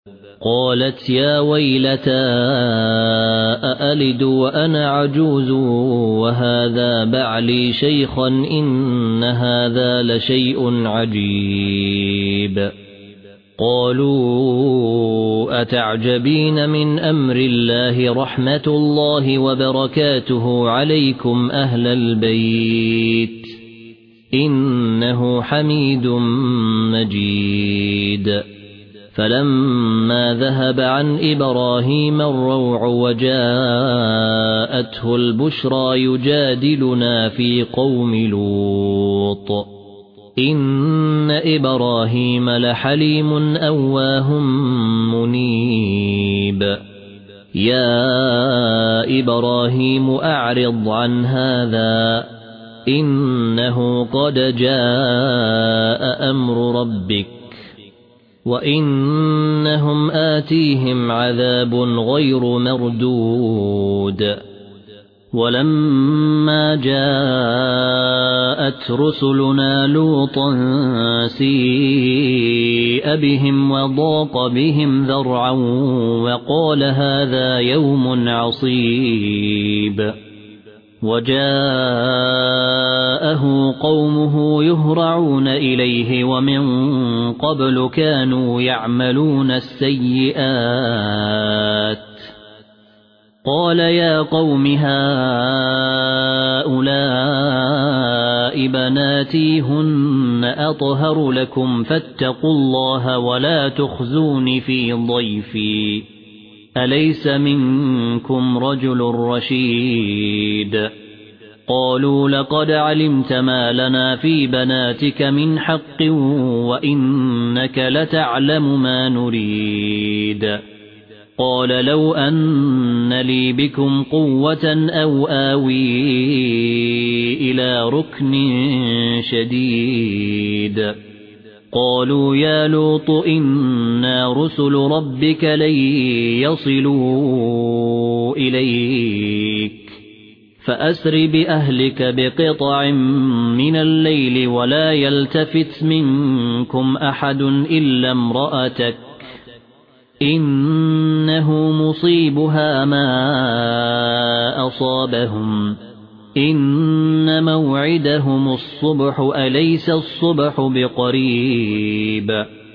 قالت يا ويلتى أألد وأنا عجوز وهذا بعلي شيخا إن هذا لشيء عجيب قالوا أتعجبين من أمر الله رحمة الله وبركاته عليكم أهل البيت إنه حميد مجيد فلما ذهب عن إبراهيم الروع وجاءته البشرى يجادلنا في قوم لوط إن إبراهيم لحليم أواه منيب يا إبراهيم أعرض عن هذا إنه قد جاء أمر ربك وإنهم آتيهم عذاب غير مردود ولما جاءت رسلنا لوطا سيء بهم وضاق بهم ذرعا وقال هذا يوم عصيب وجاءه قومه يهرعون إليه ومن قبل كانوا يعملون السيئات قال يا قوم هؤلاء بناتي هن أطهر لكم فاتقوا الله ولا تخزون في ضيفي أليس منكم رجل رشيد قالوا لقد علمت ما لنا في بناتك من حق وإنك لتعلم ما نريد قال لو أن لي بكم قوة أو آوي إلى ركن شديد قالوا يا لوط إنا رسل ربك لن يصلوا إليك فأسر بأهلك بقطع من الليل ولا يلتفت منكم أحد إلا امرأتك إنه مصيبها ما أصابهم إن موعدهم الصبح أليس الصبح بقريب